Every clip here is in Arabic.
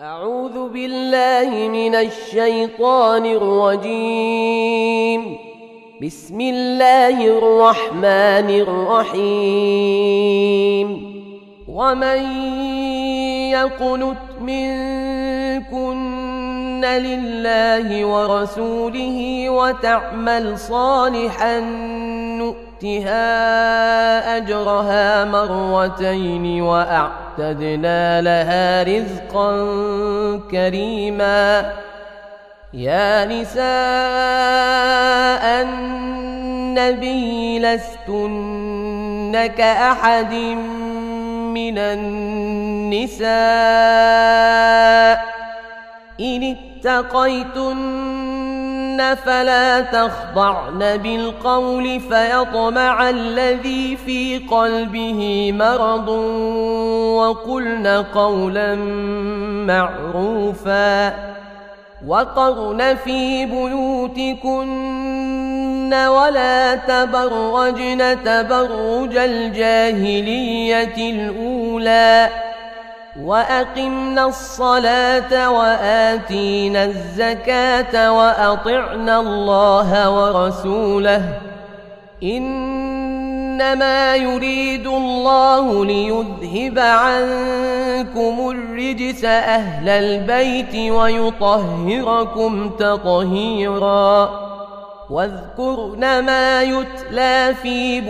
أعوذ بالله من الشيطان الرجيم. بسم الله الرحمن الرحيم. ومن يقنت منكن لله ورسوله وتعمل صالحا نؤتها أجرها مرتين وأعتدنا لها رزقا كريما. يا نساء النبي لستن كأحد من النساء إن اتقيتن فلا تخضعن بالقول فيطمع الذي في قلبه مرض وقلن قولا معروفا. وقرن في بيوتكن ولا تبرجن تبرج الجاهلية الأولى وأقمنا الصلاة وآتينا الزكاة وأطعنا الله ورسوله إنما يريد الله ليذهب عنكم الرجس أهل البيت ويطهركم تطهيرا. واذكرن ما يتلى في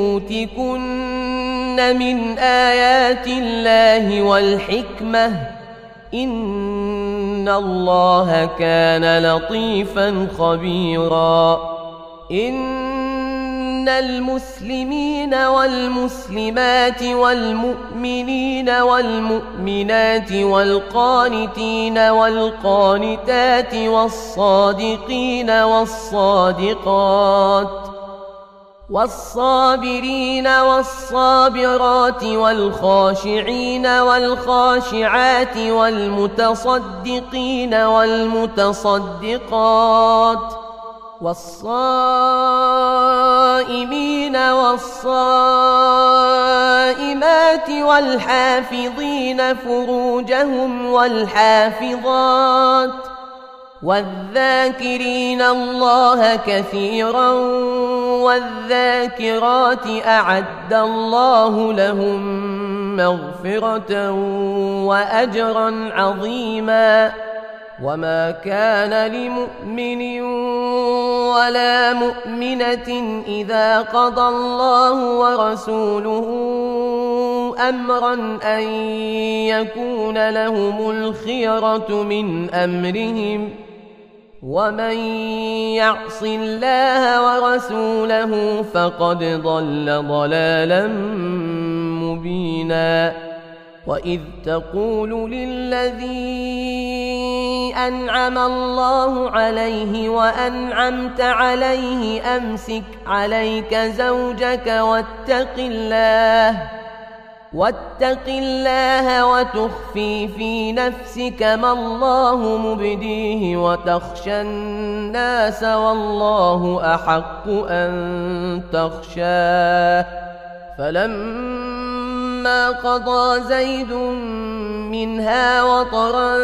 بيوتكن من آيات الله والحكمة إن الله كان لطيفا خبيرا. إن المسلمين والمسلمات والمؤمنين والمؤمنات والقانتين والقانتات والصادقين والصادقات والصابرين والصابرات والخاشعين والخاشعات والمتصدقين والمتصدقات والصائمين والصائمات والحافظين فروجهم والحافظات والذاكرين الله كثيرا والذاكرات أعد الله لهم مغفرة وأجرا عظيما. وما كان لمؤمن ولا مؤمنة إذا قضى الله ورسوله أمرا أن يكون لهم الخيرة من أمرهم ومن يعص الله ورسوله فقد ضل ضلالا مبينا. وإذ تقول للذي أنعم الله عليه وأنعمت عليه أمسك عليك زوجك واتق الله وتخفي في نفسك ما الله مبديه وتخشى الناس والله أحق أن تخشاه. فلما قضى زيد منها وطرا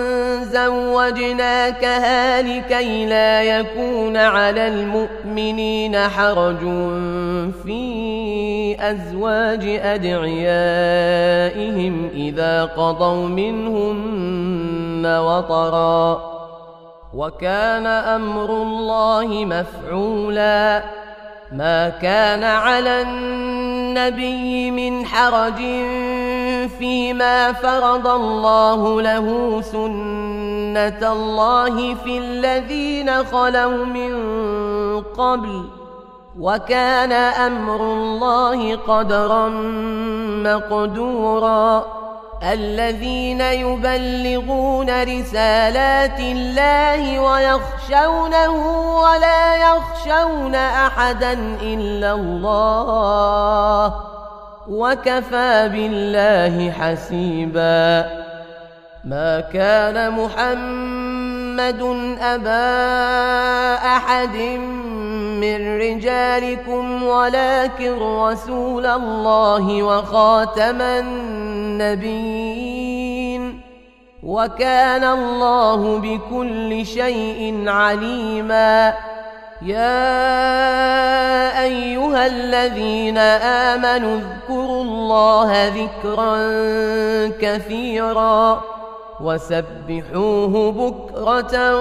زوجناكها لكي لا يكون على المؤمنين حرج في أزواج أدعيائهم إذا قضوا منهن وطرا وكان أمر الله مفعولا. ما كان على النبي من حرج فيما فرض الله له سنة الله في الذين خلوا من قبل وكان أمر الله قدرا مقدورا. الذين يبلغون رسالات الله ويخشونه ولا يخشون أحدا إلا الله وكفى بالله حسيبا. ما كان محمد أبا أحد من رجالكم ولكن رسول الله وخاتم النبيين وكان الله بكل شيء عليما يا أيها الذين آمنوا اذكروا الله ذكرا كثيرا وسبحوه بكرة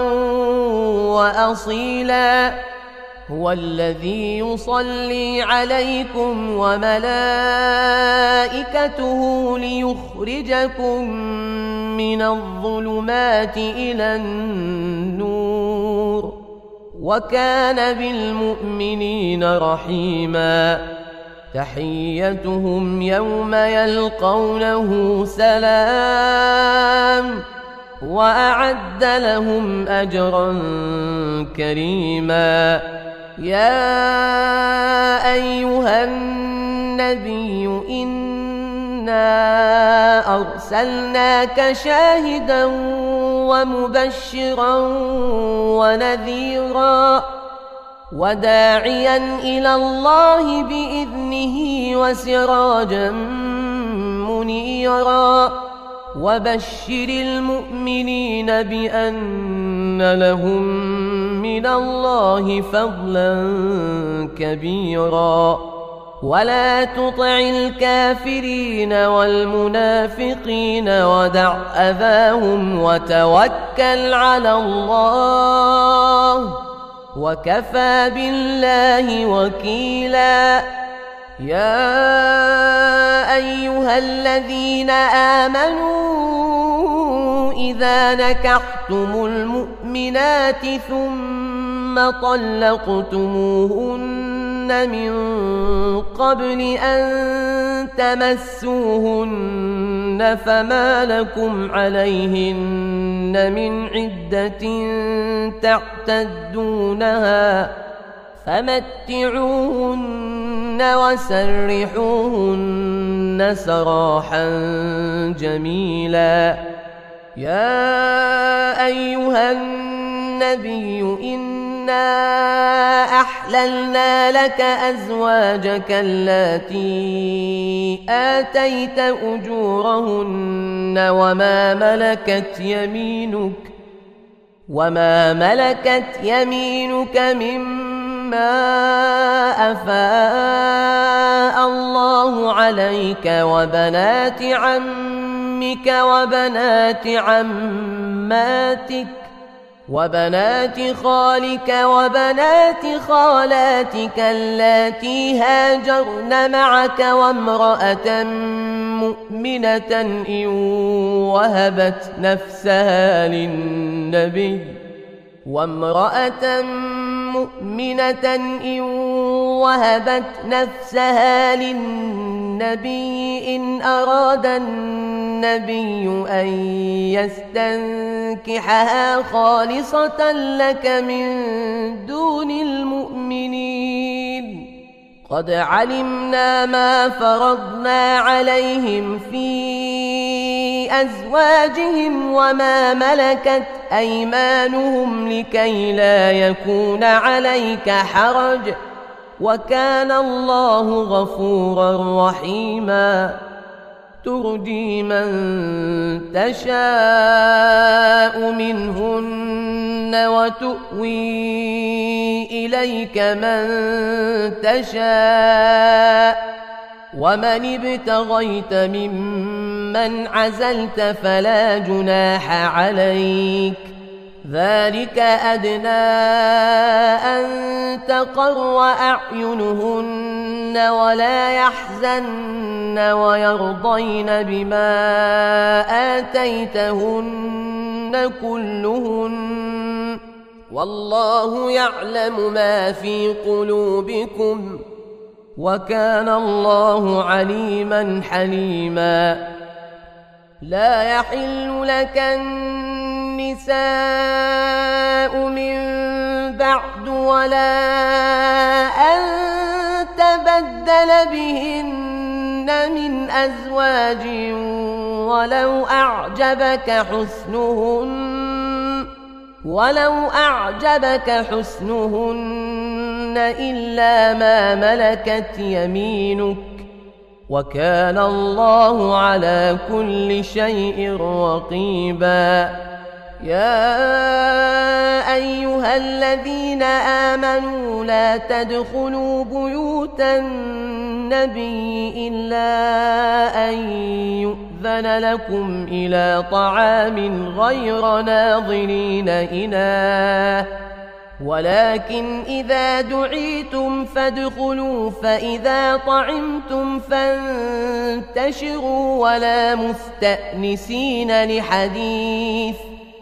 وأصيلا هو الذي يصلي عليكم وملائكته ليخرجكم من الظلمات إلى النور وكان بالمؤمنين رحيما تحيتهم يوم يلقونه سلام وأعد لهم أجرا كريما يا أيها النبي إنا أرسلناك شاهدا ومبشرا ونذيرا وداعيا إلى الله بإذنه وسراجا منيرا وبشر المؤمنين بأن لهم من الله فضلا كبيرا ولا تطع الكافرين والمنافقين ودع أذاهم وتوكل على الله وكفى بالله وكيلا يا أيها الذين آمنوا إذا نكحتم المؤمنات ثم طلقتموهن من قبل أن تمسوهن فما لكم عليهن من عدة تعتدونها فمتعوهن وسرحوهن سراحا جميلا يا أيها النبي إنا أحللنا لك أزواجك اللاتي آتيت أجورهن وما ملكت يمينك مما أفاء الله عليك وبنات عمك وبنات عماتك وبنات خالك وبنات خالاتك اللاتي هاجرن معك وامرأة مؤمنة إن وهبت نفسها للنبي إن أراد النبي أن يستنكحها خالصة لك من دون المؤمنين قد علمنا ما فرضنا عليهم في أزواجهم وما ملكت أيمانهم لكي لا يكون عليك حرج وكان الله غفورا رحيما ترجي من تشاء منهن وتؤوي إليك من تشاء ومن ابتغيت ممن عزلت فلا جناح عليك ذلك أدنى أن تقر أعينهن ولا يحزن ويرضين بما آتيتهن كلهن والله يعلم ما في قلوبكم وكان الله عليما حليما لا يحل لك النساء من بعد ولا أن تبدل بهن من أزواج ولو أعجبك حسنهن إلا ما ملكت يمينك وكان الله على كل شيء رقيبا. يا أيها الذين آمنوا لا تدخلوا بيوت النبي إلا أن يؤذن لكم إلى طعام غير ناظرين إناه، ولكن إذا دعيتم فادخلوا، فإذا طعمتم فانتشروا ولا مستأنسين لحديث،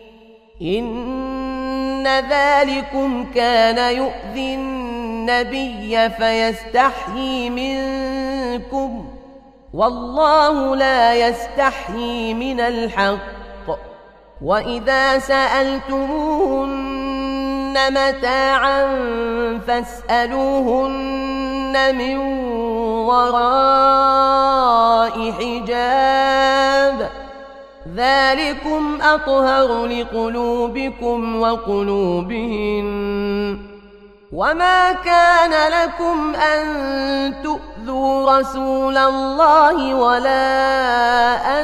إن ذلكم كان يؤذي النبي فيستحيي منكم، والله لا يستحيي من الحق. وإذا سألتموهن متاعا فاسألوهن من وراء حجاب، ذلكم أطهر لقلوبكم وقلوبهن. وما كان لكم أن تؤذوا رسول الله ولا أن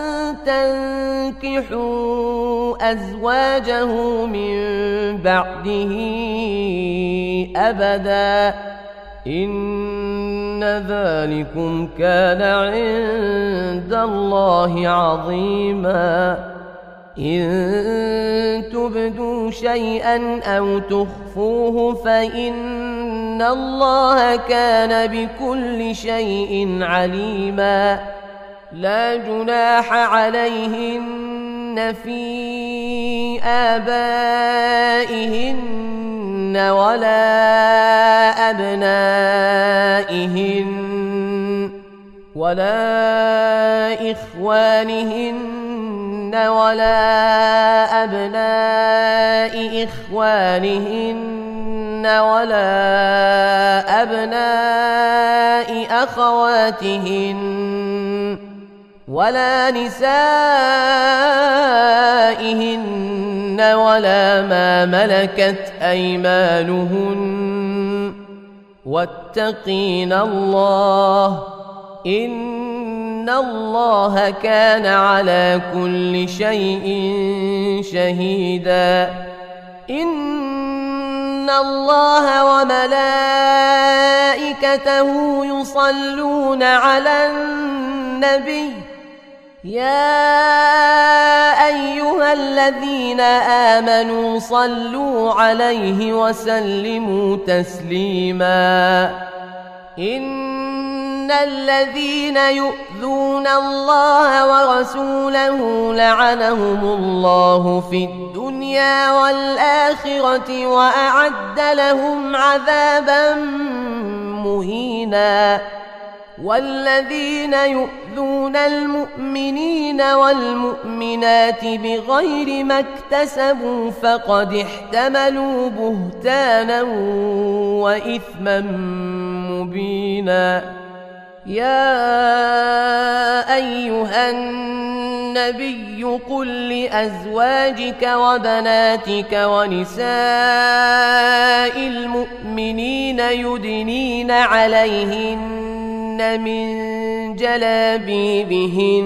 تنكحوا أزواجه من بعده أبدا، إن ذلكم كان عند الله عظيما. إن تبدوا شيئا أو تخفوه فإن الله كان بكل شيء عليما. لا جناح عليهن في آبائهن ولا أبنائهن ولا إخوانهن ولا أبناء إخوانهن ولا أبناء أخواتهن ولا نسائهن ولا ما ملكت أيمانهن، واتقين الله، إن الله كان على كل شيء شهيدا. إن الله وملائكته يصلون على النبي، يا أيها الذين آمنوا صلوا عليه وسلموا تسليما. إن الذين يؤذون الله ورسوله لعنهم الله في الدنيا والآخرة وأعد لهم عذابا مهينا. والذين يؤذون المؤمنين والمؤمنات بغير ما اكتسبوا فقد احتملوا بهتانا وإثما مبينا. يا أيها النبي قل لأزواجك وبناتك ونساء المؤمنين يدنين عليهن من جلابيبهن،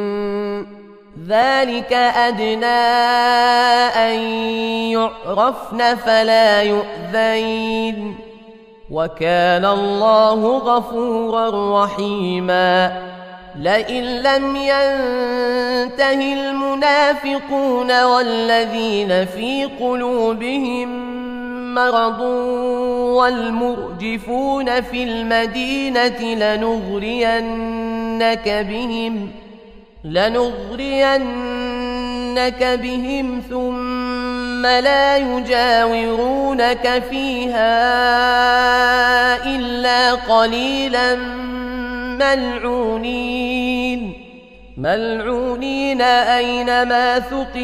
ذلك أدنى أن يعرفن فلا يؤذين، وكان الله غفورا رحيما. لئن لم ينته المنافقون والذين في قلوبهم مرض والمرجفون في المدينة لنغرينك بهم ثم لا يجاورونك فيها إلا قليلا ملعونين أينما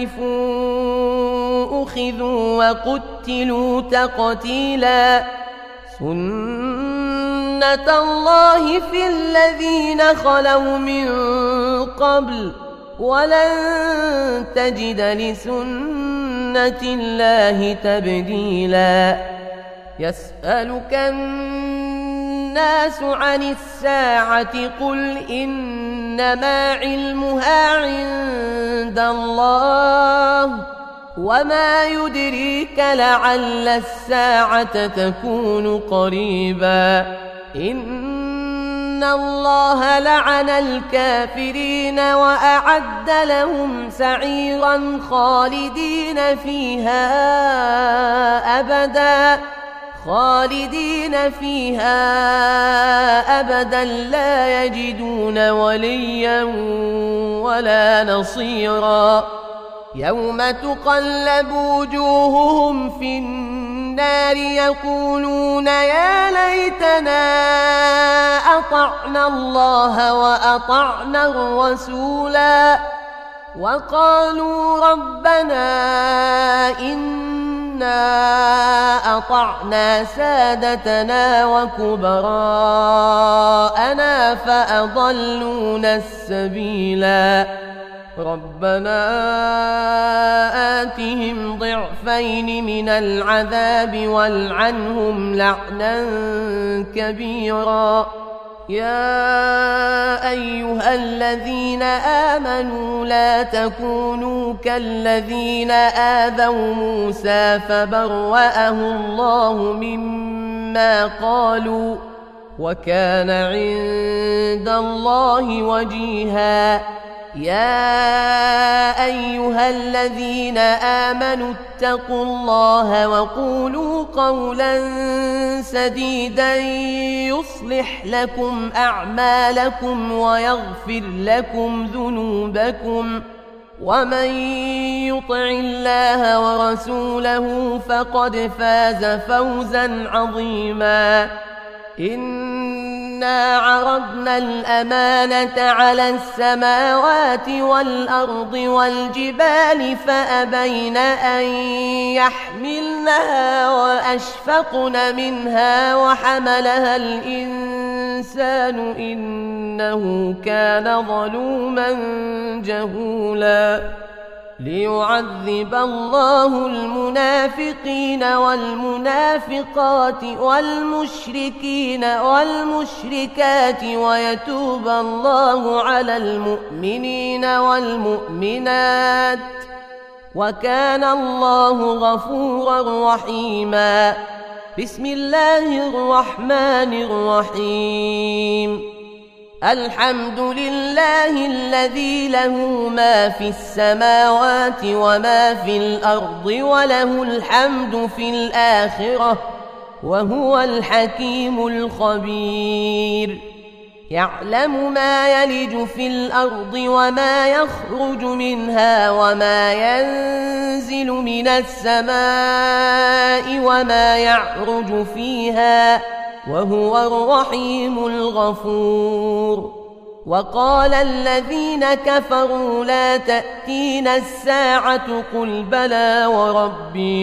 ثقفوا أخذوا وقتلوا تقتيلا. سنة الله في الذين خلوا من قبل ولن تجد لسنة الله تبديلا. يسألك الناس الناس عن الساعة قل إنما علمها عند الله وما يدريك لعل الساعة تكون قريبا إن الله لعن الكافرين وأعد لهم سعيرا خالدين فيها أبدا لا يجدون وليا ولا نصيرا يوم تقلب وجوههم في النار يقولون يا ليتنا أطعنا الله وأطعنا الرسولا وقالوا ربنا إنا أطعنا سادتنا وكبراءنا فأضلونا السبيلا ربنا آتهم ضعفين من العذاب والعنهم لعنا كبيرا يا أيها الذين آمنوا لا تكونوا كالذين آذوا موسى فبرأه الله مما قالوا وكان عند الله وجيها يا أيها الذين آمنوا اتقوا الله وقولوا قولا سديدا يصلح لكم أعمالكم ويغفر لكم ذنوبكم ومن يطع الله ورسوله فقد فاز فوزا عظيما إنا عرضنا الأمانة على السماوات والأرض والجبال فأبين أن يحملنها وأشفقن منها وحملها الإنسان إنه كان ظلوما جهولا ليعذب الله المنافقين والمنافقات والمشركين والمشركات ويتوب الله على المؤمنين والمؤمنات وكان الله غفورا رحيما بسم الله الرحمن الرحيم الحمد لله الذي له ما في السماوات وما في الأرض وله الحمد في الآخرة وهو الحكيم الخبير يعلم ما يلج في الأرض وما يخرج منها وما ينزل من السماء وما يعرج فيها وهو الرحيم الغفور وقال الذين كفروا لا تأتينا الساعة قل بلى وربي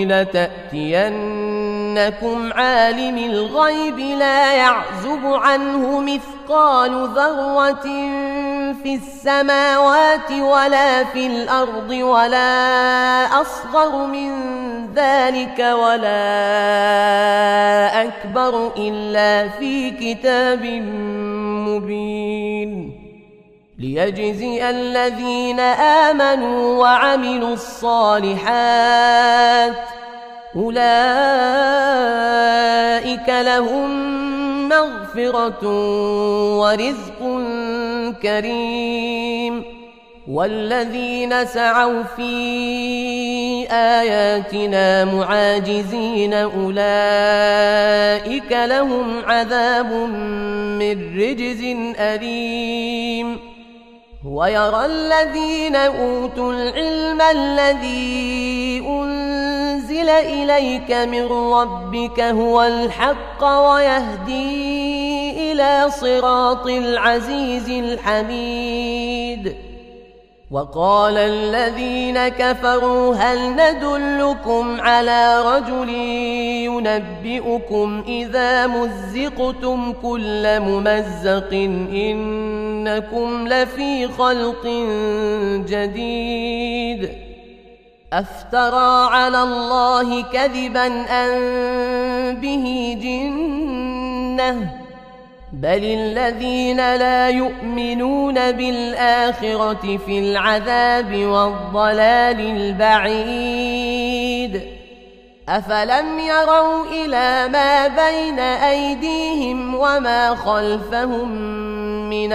لتأتينكم عالم الغيب لا يعزب عنه مثقال ذرة في السماوات ولا في الأرض ولا أصغر من ذلك ولا أكبر إلا في كتاب مبين ليجزي الذين آمنوا وعملوا الصالحات أولئك لهم مغفرة ورزق كريم والذين سعوا في آياتنا معاجزين أولئك لهم عذاب من رجز أليم ويرى الذين أوتوا العلم الذي أنزل إليك من ربك هو الحق ويهدي إلى صراط العزيز الحميد وقال الذين كفروا هل ندلكم على رجل ينبئكم إذا مزقتم كل ممزق إنكم لفي خلق جديد أفترى على الله كذبا أم به جنة بل الذين لا يؤمنون بالآخرة في العذاب والضلال البعيد أفلم يروا إلى ما بين أيديهم وما خلفهم من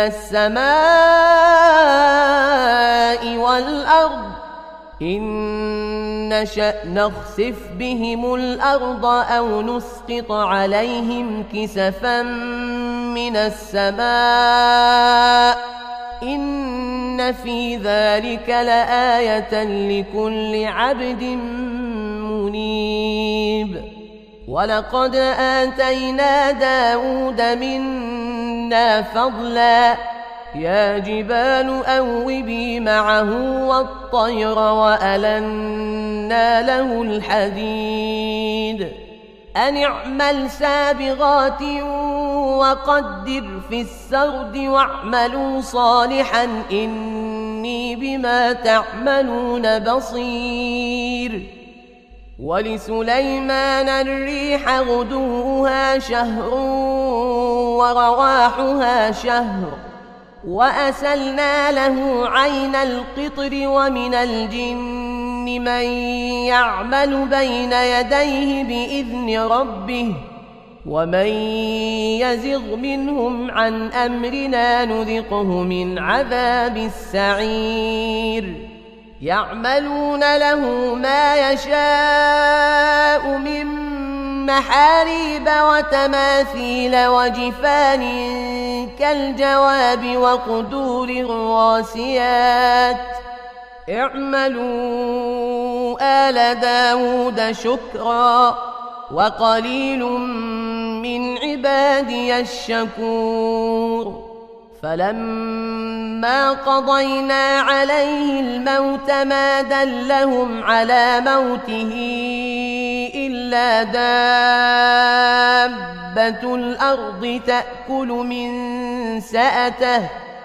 السماء والأرض إن نشأ نخسف بهم الأرض أو نسقط عليهم كسفا من السماء إن في ذلك لآية لكل عبد منيب ولقد آتينا داود منا فضلا يا جبال أوبي معه والطير وألنا له الحديد أن اعمل سابغات وقدر في السرد واعملوا صالحا إني بما تعملون بصير ولسليمان الريح غدوها شهر ورواحها شهر وأسلنا له عين القطر ومن الجن من يعمل بين يديه بإذن ربه ومن يزغ منهم عن أمرنا نذقه من عذاب السعير يعملون له ما يشاء من محاريب وتماثيل وجفان كالجواب وقدور الراسيات اعملوا آل داود شكرا وقليل من عبادي الشكور فلما قضينا عليه الموت ما دلهم على موته إلا دابة الأرض تأكل من سأته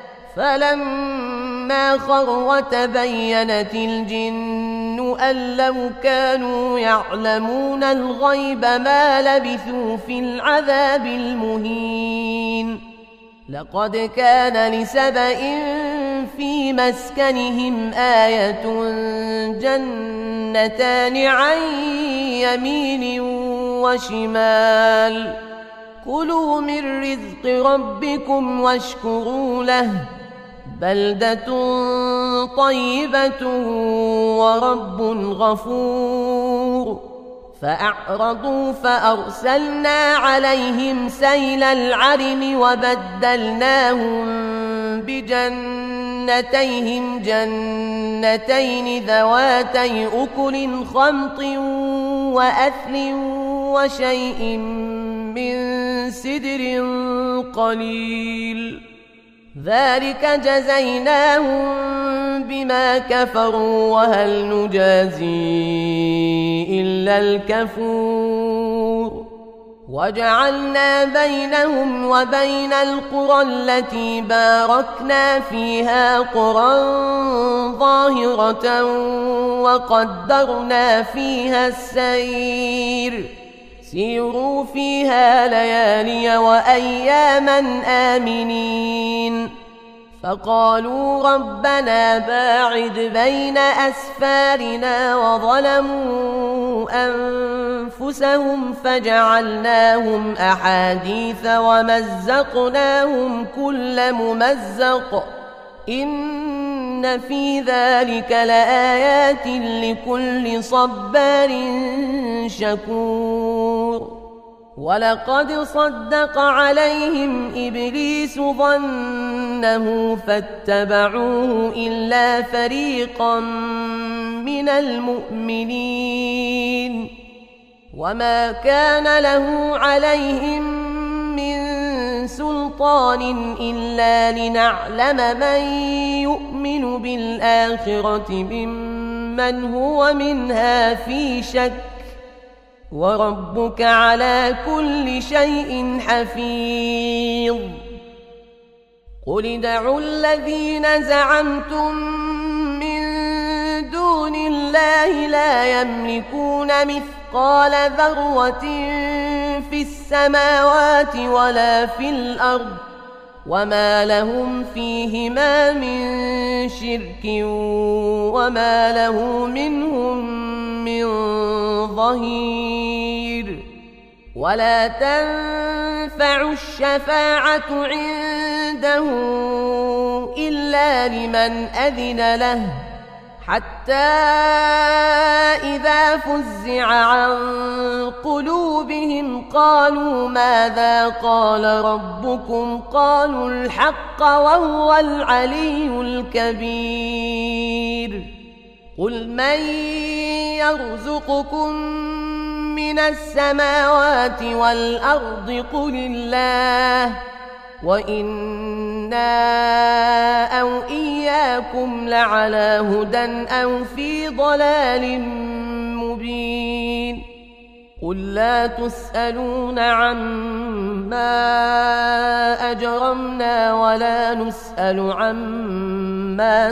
فلما خر تبينت الجن أن لو كانوا يعلمون الغيب ما لبثوا في العذاب المهين لقد كان لسبإ في مسكنهم آية جنتان عن يمين وشمال كلوا من رزق ربكم واشكروا له بلدة طيبة ورب غفور فأعرضوا فأرسلنا عليهم سيل العرم وبدلناهم بجنتيهم جنتين ذواتي أكل خمط وأثل وشيء من سدر قليل ذلك جزيناهم بما كفروا وهل نجازي إلا الكفور وجعلنا بينهم وبين القرى التي باركنا فيها قرى ظاهرة وقدرنا فيها السير سيروا فيها ليالي وأياما آمنين فقالوا ربنا باعد بين أسفارنا وظلموا أنفسهم فجعلناهم أحاديث ومزقناهم كل ممزق إن في ذلك لآيات لكل صبار شكور ولقد صدق عليهم إبليس ظنه فاتبعوه إلا فريقا من المؤمنين وما كان له عليهم من سلطان إلا لنعلم من يؤمن بالآخرة ممن هو منها في شك وربك على كل شيء حفيظ قل ادعوا الذين زعمتم من دون الله لا يملكون مثقال ذرة في السماوات ولا في الأرض وما لهم فيهما من شرك وما له منهم من ظهير ولا تنفع الشفاعة عنده إلا لمن أذن له حتى إذا فزع عن قلوبهم قالوا ماذا قال ربكم قالوا الحق وهو العلي الكبير قل من يرزقكم من السماوات والأرض قل الله وإنا أو إياكم لعلى هدى أو في ضلال مبين قل لا تسألون عما أجرمنا ولا نسأل عما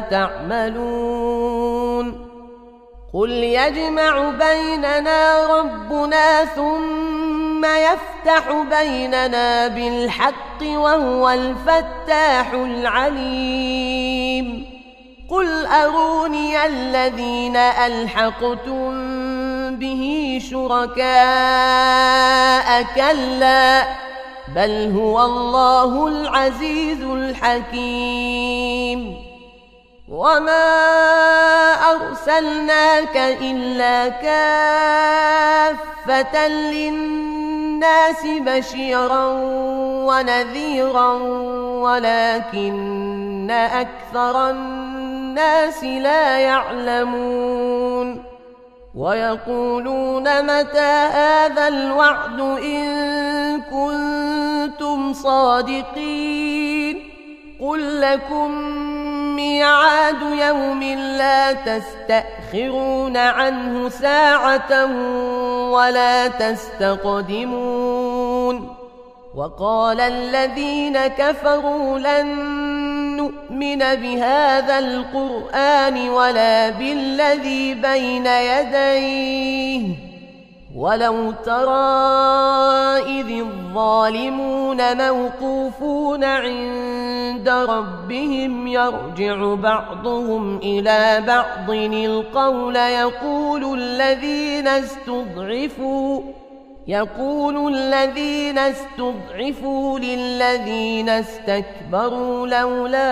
تعملون قل يجمع بيننا ربنا ثم يفتح بيننا بالحق وهو الفتاح العليم قل أروني الذين ألحقتم به شركاء كلا بل هو الله العزيز الحكيم وما أرسلناك إلا كافة للناس بشيرا ونذيرا ولكن أكثر الناس لا يعلمون ويقولون متى هذا الوعد إن كنتم صادقين قل لكم ميعاد يوم لا تستأخرون عنه ساعة ولا تستقدمون وقال الذين كفروا لن نؤمن بهذا القرآن ولا بالذي بين يديه ولو ترى إذ الظالمون موقوفون عند ربهم يرجع بعضهم إلى بعض القول يقول الذين استضعفوا للذين استكبروا لولا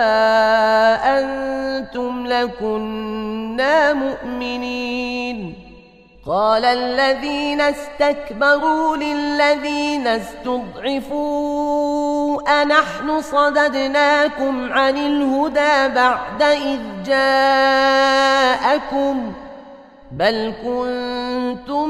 أنتم لكنا مؤمنين قال الذين استكبروا للذين استضعفوا أنحن صددناكم عن الهدى بعد إذ جاءكم بل كنتم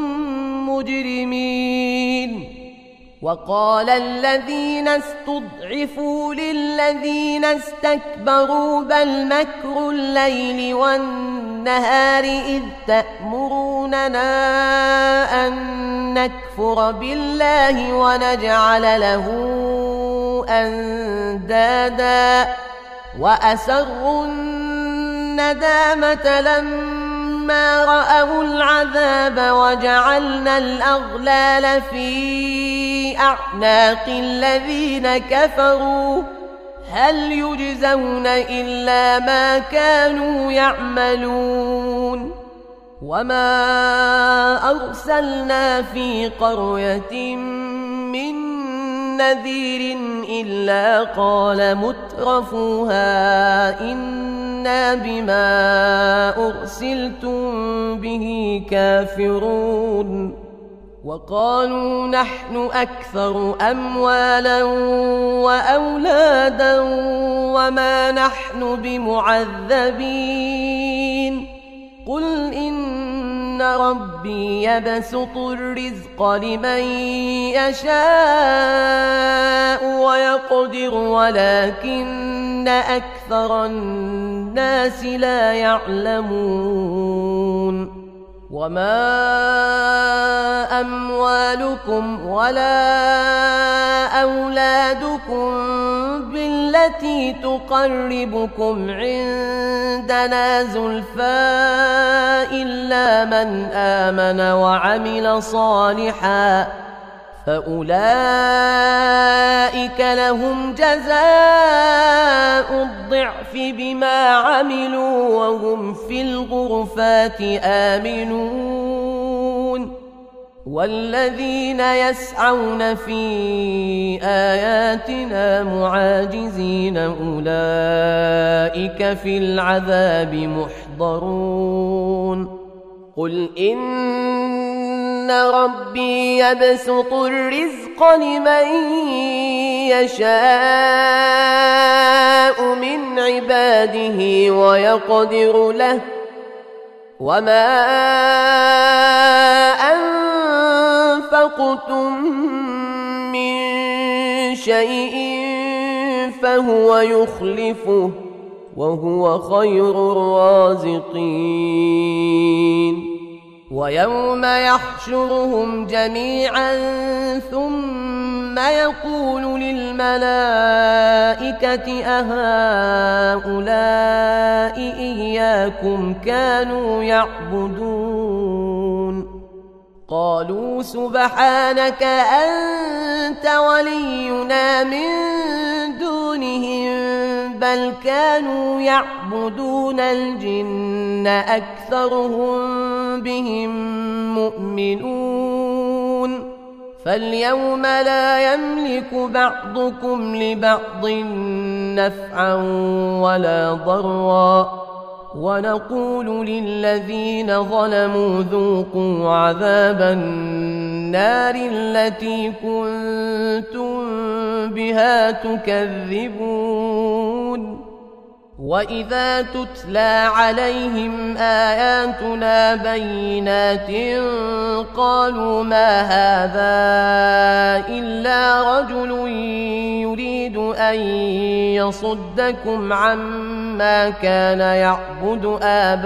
مجرمين وقال الذين استضعفوا للذين استكبروا بل مكر الليل والنهار إذ تأمروننا أن نكفر بالله ونجعل له أندادا وأسروا الندامة لما رأوا العذاب وجعلنا الأغلال في أعناق الذين كفروا هل يجزون إلا ما كانوا يعملون وما أرسلنا في قرية من نذير إلا قال مترفوها إنا بما أرسلتم به كافرون وقالوا نحن أكثر أموالا وأولادا وما نحن بمعذبين قل إن ربي يبسط الرزق لمن يشاء ويقدر ولكن أكثر الناس لا يعلمون وما أموالكم ولا أولادكم بالتي تقربكم عندنا زلفى إلا من آمن وعمل صالحا فأولئك لهم جزاء الضعف بما عملوا وهم في الغرفات آمنون والذين يسعون في آياتنا معاجزين أولئك في العذاب محضرون قل إن ربي يبسط الرزق لمن يشاء من عباده ويقدر له وما أنفقتم من شيء فهو يخلفه وهو خير الرازقين ويوم يحشرهم جميعا ثم يقول للملائكة أهؤلاء إياكم كانوا يعبدون قالوا سبحانك أنت ولينا من دونهم بل كانوا يعبدون الجن أكثرهم بهم مؤمنون فاليوم لا يملك بعضكم لبعض نفعا ولا ضرا ونقول للذين ظلموا ذوقوا عذاب النار التي كنتم بها تكذبون وإذا تتلى عليهم آياتنا بينات قالوا ما هذا إلا رجل يريد أن يصدكم عما كان يعبد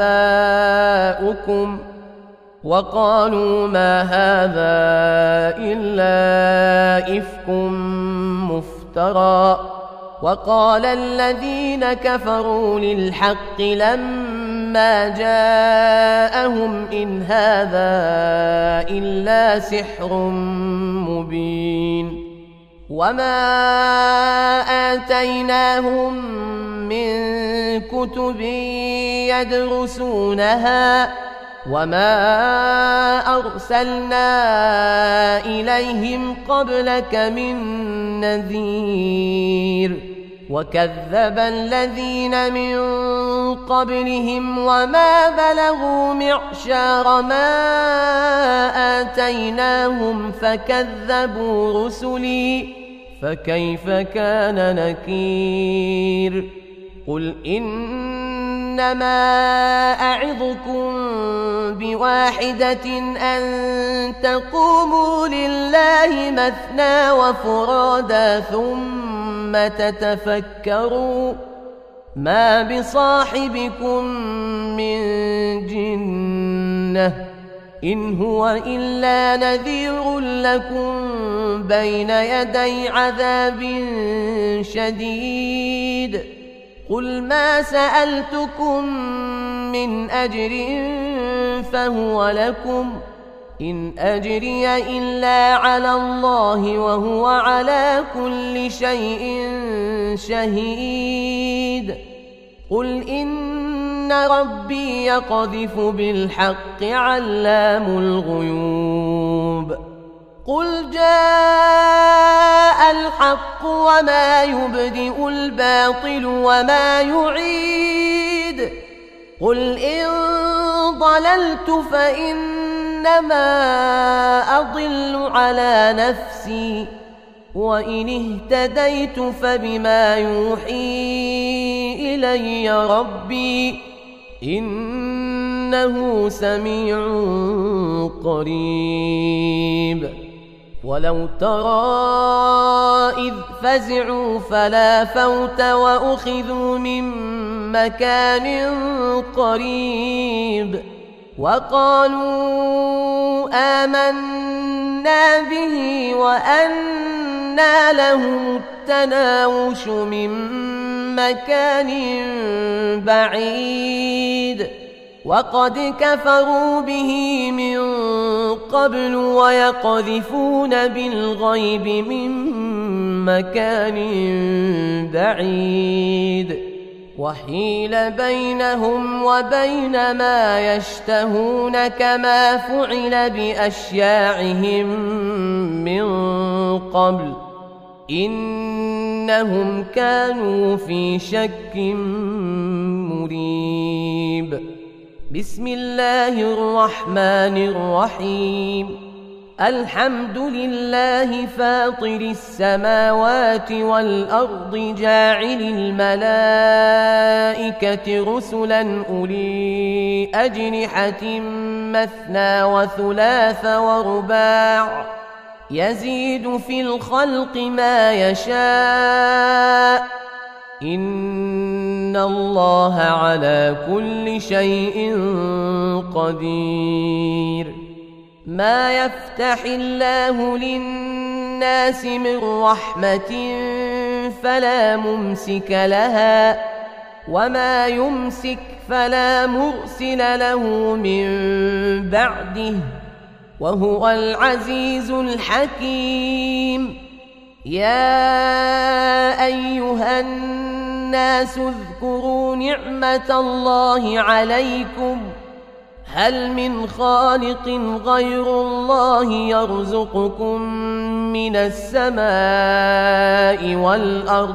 آباؤكم وقالوا ما هذا إلا إفك مفترى وقال الذين كفروا للحق لما جاءهم إن هذا إلا سحر مبين وما آتيناهم من كتب يدرسونها وما أرسلنا إليهم قبلك من نذير وكذب الذين من قبلهم وما بلغوا معشار ما آتيناهم فكذبوا رسلي فكيف كان نكير قل إنما أعظكم بواحدة أن تقوموا لله مثنى وفرادا ثم تتفكروا ما بصاحبكم من جنة إن هو إلا نذير لكم بين يدي عذاب شديد قل ما سألتكم من أجر فهو لكم إن أجري إلا على الله وهو على كل شيء شهيد قل إن ربي يقذف بالحق علام الغيوب قل جاء الحق وما يبدئ الباطل وما يعيد قل إن ضللت فإنما أضل على نفسي وإن اهتديت فبما يوحي إلي ربي إنه سميع قريب ولو ترى إذ فزعوا فلا فوت وأخذوا من مكان قريب وقالوا آمنا به وأنى لهم التناوش من مكان بعيد وقد كفروا به من قبل ويقذفون بالغيب من مكان بعيد وحيل بينهم وبين ما يشتهون كما فعل بأشياعهم من قبل إنهم كانوا في شك مريب. بسم الله الرحمن الرحيم. الحمد لله فاطر السماوات والأرض جاعل الملائكة رسلا أولي أجنحة مثنى وثلاث ورباع يزيد في الخلق ما يشاء إن الله على كل شيء قدير. ما يفتح الله للناس من رحمة فلا ممسك لها وما يمسك فلا مرسل له من بعده وهو العزيز الحكيم. يا أيها الناس اذكروا نعمة الله عليكم هل من خالق غير الله يرزقكم من السماء والأرض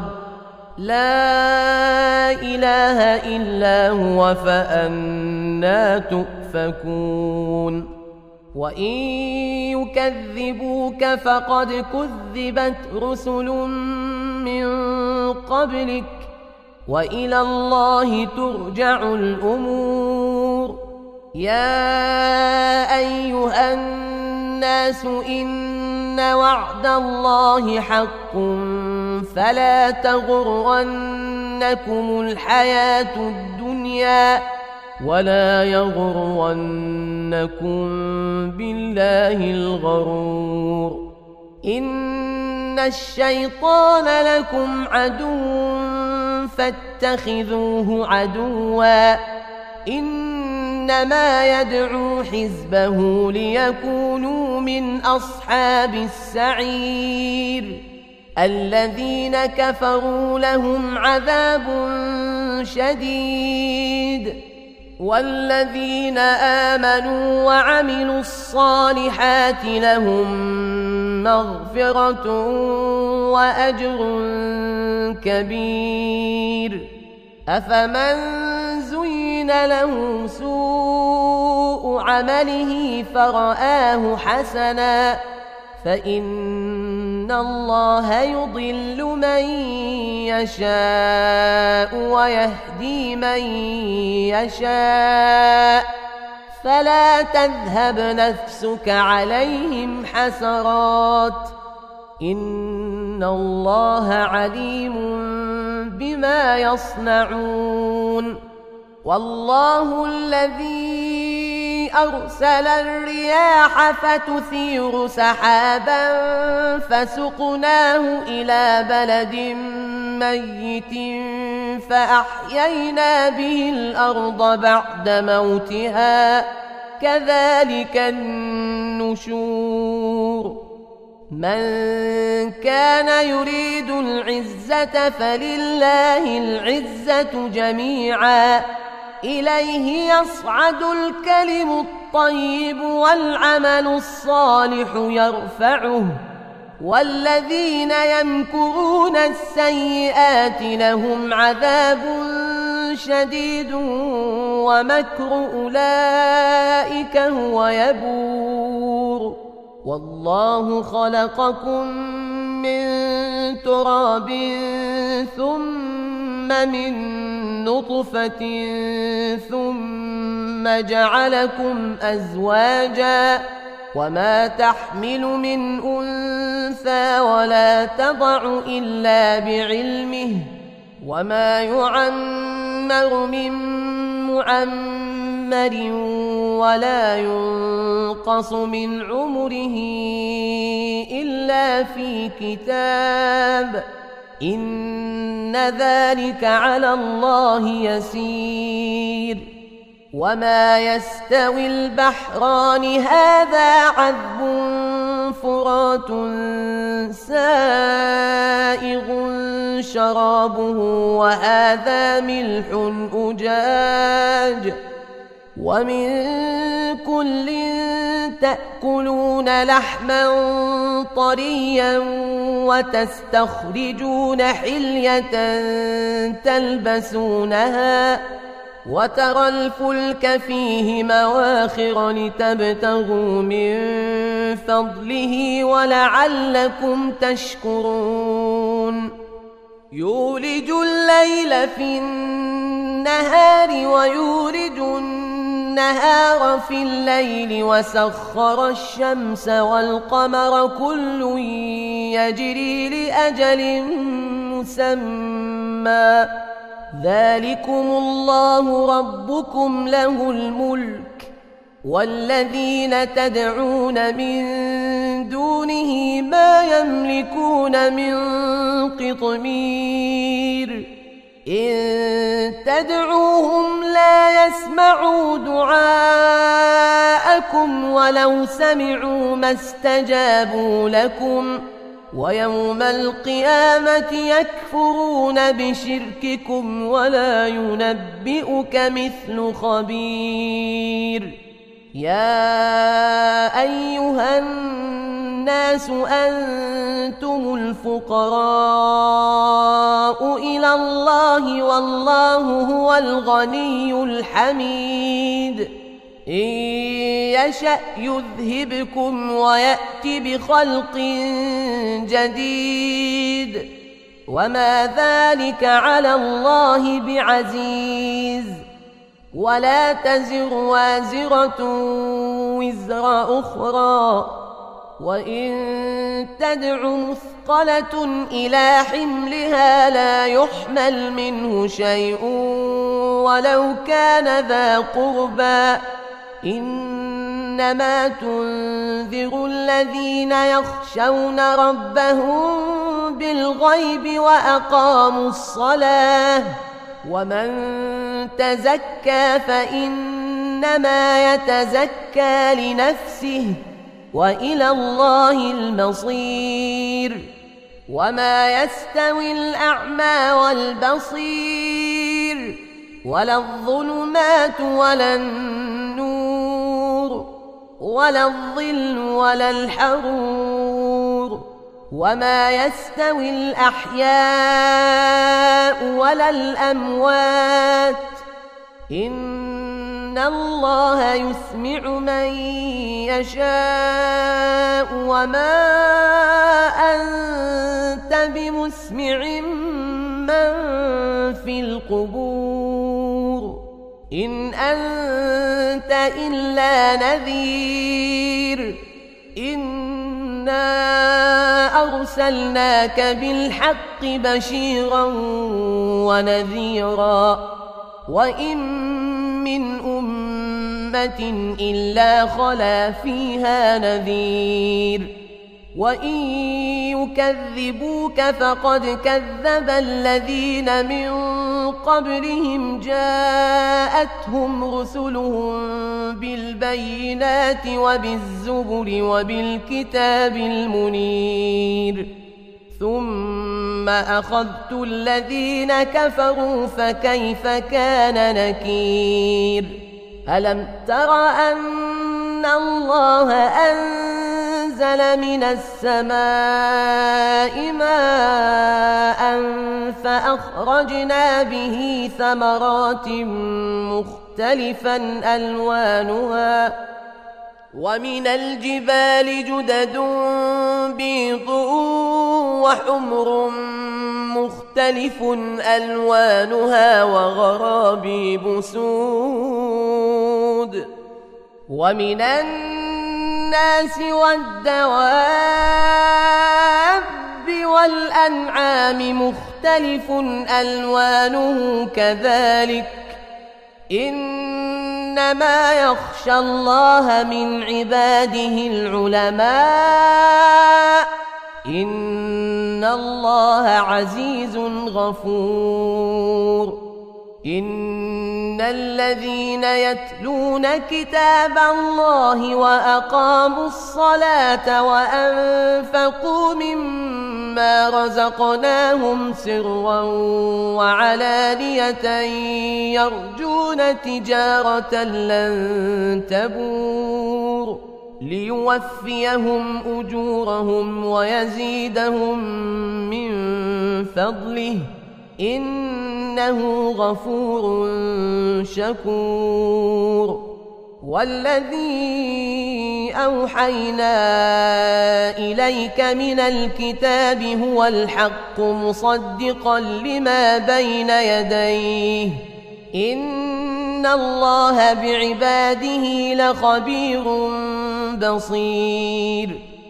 لا إله إلا هو فأنى تؤفكون. وإن يكذبوك فقد كذبت رسل من قبلك وإلى الله ترجع الأمور. يا أيها الناس إن وعد الله حق فلا تغرنكم الحياة الدنيا ولا يغرنكم بالله الغرور. إن الشيطان لكم عدو فاتخذوه عدوا إنما يدعو حزبه ليكونوا من أصحاب السعير. الذين كفروا لهم عذاب شديد والذين آمنوا وعملوا الصالحات لهم مغفرة وأجر كبير. أفمن زين له سوء عمله فرآه حسنا فإن الله يضل من يشاء ويهدي من يشاء فلا تذهب نفسك عليهم حسرات إن الله عليم بما يصنعون. والله الذي أرسل الرياح فتثير سحابا فسقناه إلى بلد ميت فأحيينا به الأرض بعد موتها كذلك النشور. من كان يريد العزة فلله العزة جميعا إليه يصعد الكلم الطيب والعمل الصالح يرفعه والذين يمكرون السيئات لهم عذاب شديد ومكر أولئك هو يبور. والله خلقكم من تراب ثم من نطفة ثم جعلكم أزواجا وما تحمل من أنثى ولا تضع إلا بعلمه وما يعمر من معمر ولا ينقص من عمره إلا في كتاب إن ذلك على الله يسير. وما يستوي البحران هذا عذب فرات سائغ شرابه وهذا ملح أجاج ومن كل تأكلون لحما طريا وتستخرجون حلية تلبسونها وترى الفلك فيه مواخر لتبتغوا من فضله ولعلكم تشكرون يولج الليل في النهار ويولج النهار في الليل وسخر الشمس والقمر كل يجري لأجل مسمى ذلكم الله ربكم له الملك والذين تدعون من دونه ما يملكون من قطمير إن تدعوهم لا يسمعوا دعاءكم ولو سمعوا ما استجابوا لكم ويوم القيامة يكفرون بشرككم ولا ينبئك مثل خبير يا أيها الناس أنتم الفقراء إلى الله والله هو الغني الحميد إن يشأ يذهبكم ويأت بخلق جديد وما ذلك على الله بعزيز ولا تزر وازرة وزر أخرى وإن تدع مثقلة إلى حملها لا يحمل منه شيء ولو كان ذا قربى إنما تنذر الذين يخشون ربهم بالغيب وأقاموا الصلاة ومن تزكى فإنما يتزكى لنفسه وإلى الله المصير وما يستوي الأعمى والبصير ولا الظلمات ولا النور ولا الظل ولا الحرور وما يستوي الأحياء ولا الأموات إن الله يسمع من يشاء وما أنت بمسمع من في القبور إن أنت إلا نذير إنا أرسلناك بالحق بشيرا ونذيرا وإن من أمة إلا خلا فيها نذير وإن يكذبوك فقد كذب الذين من قبلهم جاءتهم رسلهم بالبينات وبالزبر وبالكتاب المنير ثم أخذت الذين كفروا فكيف كان نكير ألم تر أن الله أنزل من السماء ماء فأخرجنا به ثمرات مختلفا ألوانها ومن الجبال جدد بيض وحمر مختلف ألوانها وغرابيب سود ومن الناس والدواب والأنعام مختلف ألوانه كذلك إنما يخشى الله من عباده العلماء إن الله عزيز غفور إن الذين يتلون كتاب الله وأقاموا الصلاة وأنفقوا مما رزقناهم سرا وعلانية يرجون تجارة لن تبور ليوفيهم أجورهم ويزيدهم من فضله إنه غفور شكور والذي أوحينا إليك من الكتاب هو الحق مصدقا لما بين يديه إن الله بعباده لخبير بصير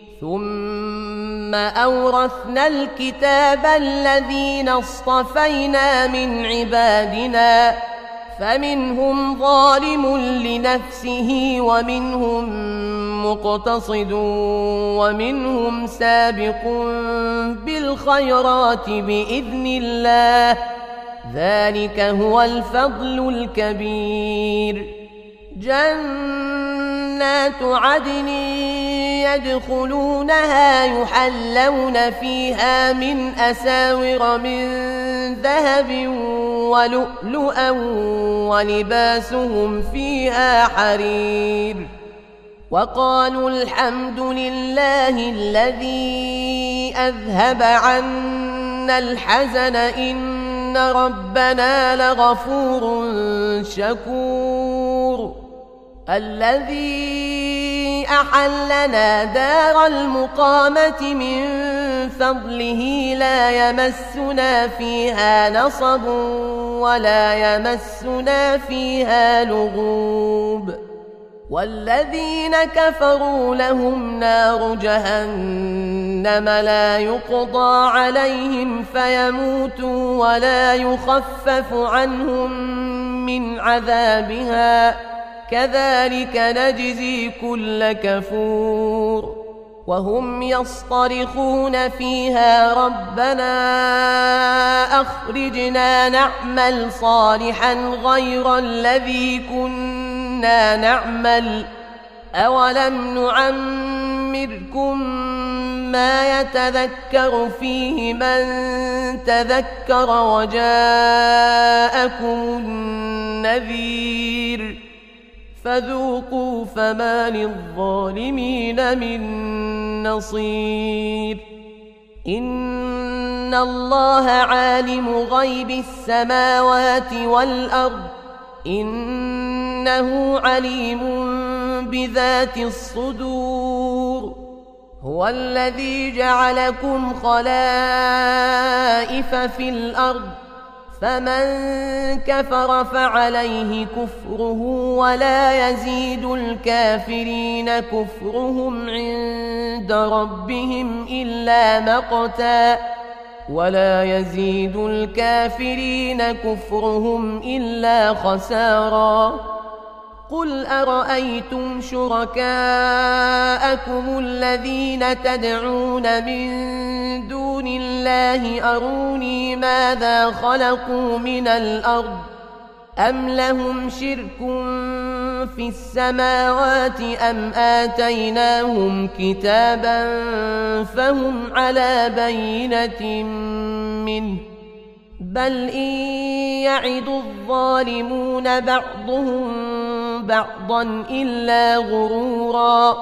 ثم أورثنا الكتاب الذين اصطفينا من عبادنا فمنهم ظالم لنفسه ومنهم مقتصد ومنهم سابق بالخيرات بإذن الله ذلك هو الفضل الكبير جنات عدن يدخلونها يحلون فيها من أساور من ذهب ولؤلؤا ولباسهم فيها حرير وقالوا الحمد لله الذي أذهب عنا الحزن إن ربنا لغفور شكور الذي أحلنا دار المقامة من فضله لا يمسنا فيها نصب ولا يمسنا فيها لغوب والذين كفروا لهم نار جهنم لا يقضى عليهم فيموتوا ولا يخفف عنهم من عذابها كذلك نجزي كل كفور وهم يصطرخون فيها ربنا أخرجنا نعمل صالحا غير الذي كنا نعمل أولم نعمركم ما يتذكر فيه من تذكر وجاءكم النذير فذوقوا فما للظالمين من نصير إن الله عالم غيب السماوات والأرض إنه عليم بذات الصدور هو الذي جعلكم خلائف في الأرض فمن كفر فعليه كفره ولا يزيد الكافرين كفرهم عند ربهم إلا مقتا ولا يزيد الكافرين كفرهم إلا خسارا قل أرأيتم شركاءكم الذين تدعون من دون الله أروني ماذا خلقوا من الأرض أم لهم شرك في السماوات أم آتيناهم كتابا فهم على بينة منه بل إن يعد الظالمون بعضهم بعضا إلا غرورا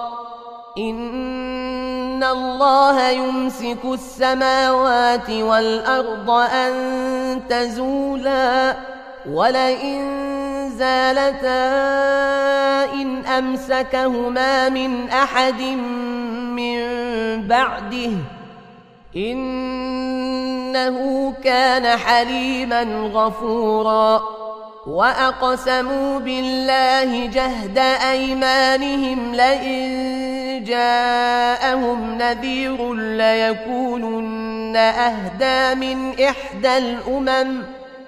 إن الله يمسك السماوات والأرض أن تزولا ولئن زالتا إن أمسكهما من أحد من بعده إنه كان حليما غفورا وأقسموا بالله جهد أيمانهم لئن جاءهم نذير ليكونن أهدى من إحدى الأمم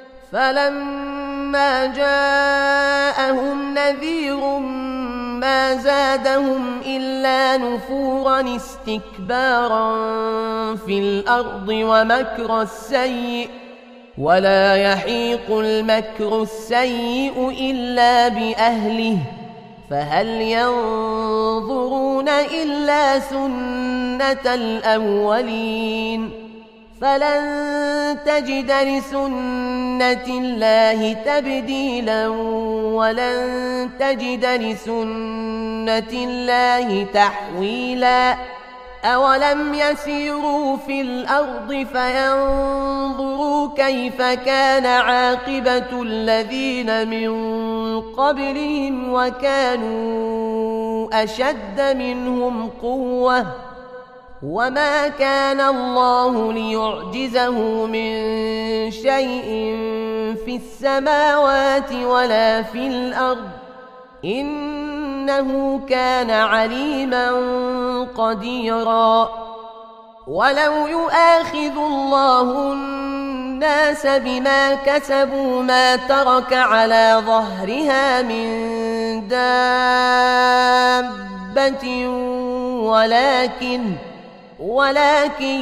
فلما جاءهم نذير ما زادهم إلا نفورا استكبارا في الأرض ومكر السيء ولا يحيق المكر السيء إلا بأهله فهل ينظرون إلا سنة الأولين فلن تجد لسنة الله تبديلا ولن تجد لسنة الله تحويلا أولم يسيروا في الأرض فينظروا كيف كان عاقبة الذين من قبلهم وكانوا أشد منهم قوة وما كان الله ليعجزه من شيء في السماوات ولا في الأرض إنه كان عليما قديرا ولو يؤاخذ الله الناس بما كسبوا ما ترك على ظهرها من دابة ولكن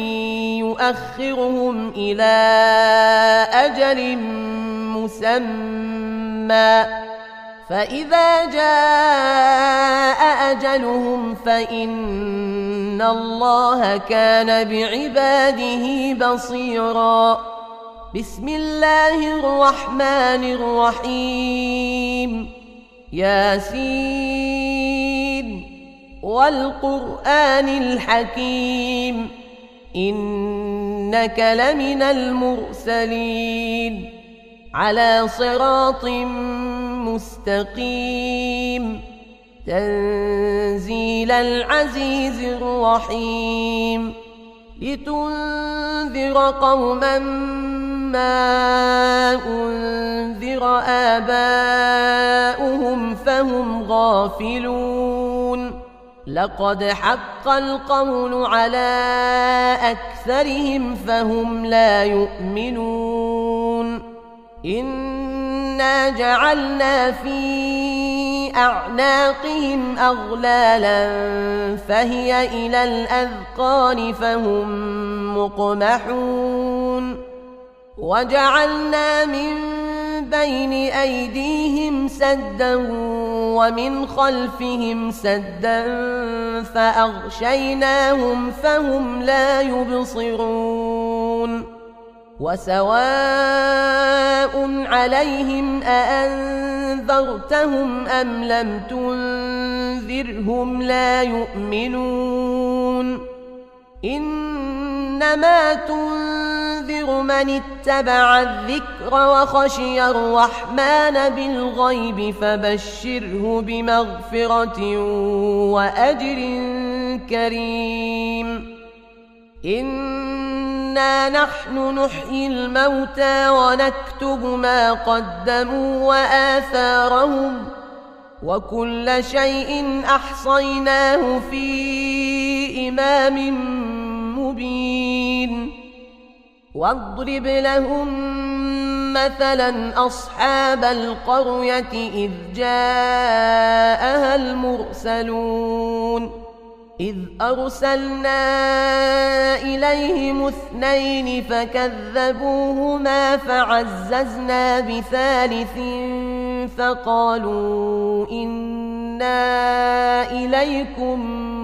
يؤخرهم إلى أجل مسمى فإذا جاء أجلهم فإن الله كان بعباده بصيرا بسم الله الرحمن الرحيم ياسين والقرآن الحكيم إنك لمن المرسلين على صراط مستقيم تنزيل العزيز الرحيم لتنذر قوما ما أنذر آباؤهم فهم غافلون لقد حق القول على أكثرهم فهم لا يؤمنون إنا جعلنا في أعناقهم أغلالا فهي إلى الأذقان فهم مقمحون وجعلنا من بين أيديهم سدا ومن خلفهم سدا فأغشيناهم فهم لا يبصرون وسواء عليهم أأنذرتهم أم لم تنذرهم لا يؤمنون إنما تنذر من اتبع الذكر وخشي الرحمن بالغيب فبشره بمغفرة وأجر كريم إنا نحن نحيي الموتى ونكتب ما قدموا وآثارهم وكل شيء أحصيناه في إمام مبين واضرب لهم مثلا أصحاب القرية إذ جاءها المرسلون إذ أرسلنا إليهم 2 فكذبوهما فعززنا بثالث فقالوا إنا إليكم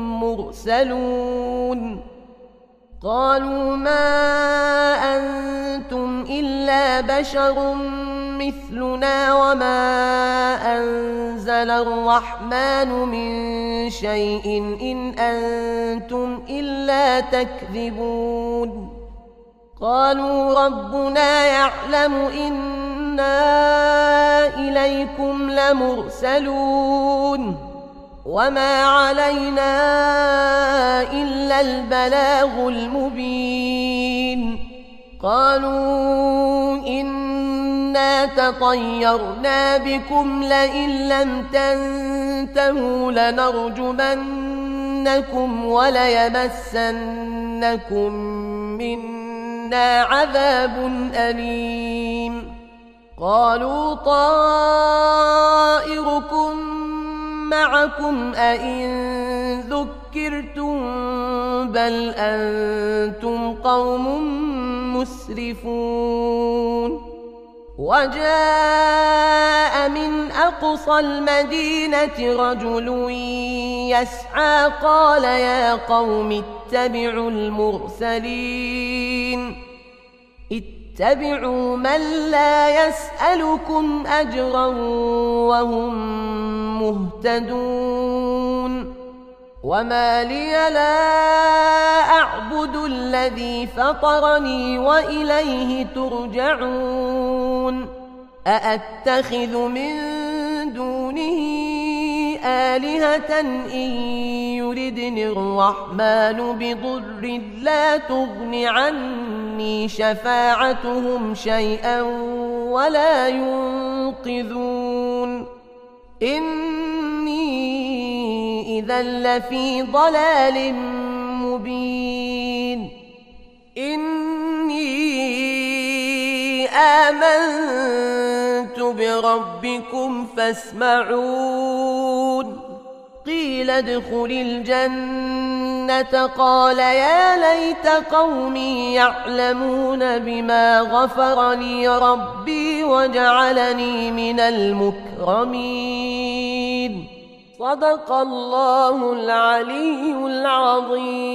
مرسلون قالوا ما أنتم إلا بشر مثلنا وما أنزل الرحمن من شيء إن أنتم إلا تكذبون قالوا ربنا يعلم إنا إليكم لمرسلون وما علينا إلا البلاغ المبين قالوا إنا تطيرنا بكم لئن لم تنتهوا لنرجمنكم وليمسنكم منا عذاب أليم قالوا طائركم معكم أئن ذكرتم بل أنتم قوم يسرفون وجاء من أقصى المدينة رجل يسعى قال يا قوم اتبعوا المرسلين اتبعوا من لا يسألكم أجرا وهم مهتدون وما لي لا أعبد الذي فطرني وإليه ترجعون أأتخذ من دونه آلهة إن يردني الرحمن بضر لا تغن عني شفاعتهم شيئا ولا ينقذون إني إذا لفي ضلال مبين إني آمنت بربكم فاسمعون قيل ادخل الجنة قال يا ليت قومي يعلمون بما غفر لي ربي وجعلني من المكرمين صدق الله العلي العظيم.